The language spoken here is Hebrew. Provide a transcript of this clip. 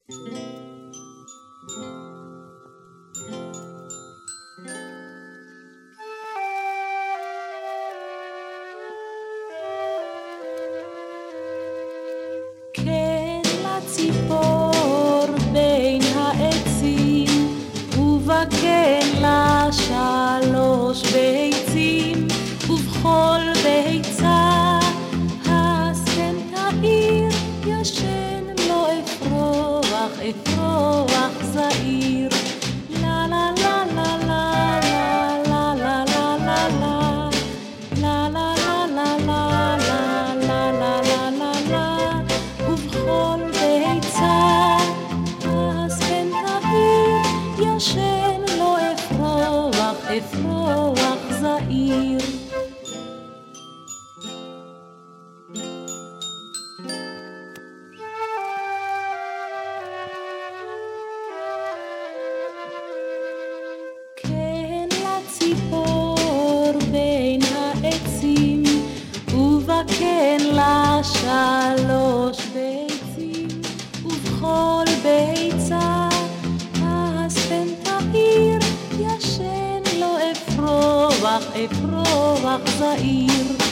כן לציפור בין העצים ובכן לה 3 ביצים ובכל ביצה הסכם תאיר ישן לא אפרוח אפרוח זעיר לה לה לה לה לה לה לה לה לה לה לה לה לה לה לה לה לה לה לה ובכל ביצה הסכם תאיר ישן לא אפרוח אפרוח זעיר כן לציפור בין העצים ובכן לה 3 ביצים ובכל ביצה הספן תאיר ישן לא אפרוח אפרוח זעיר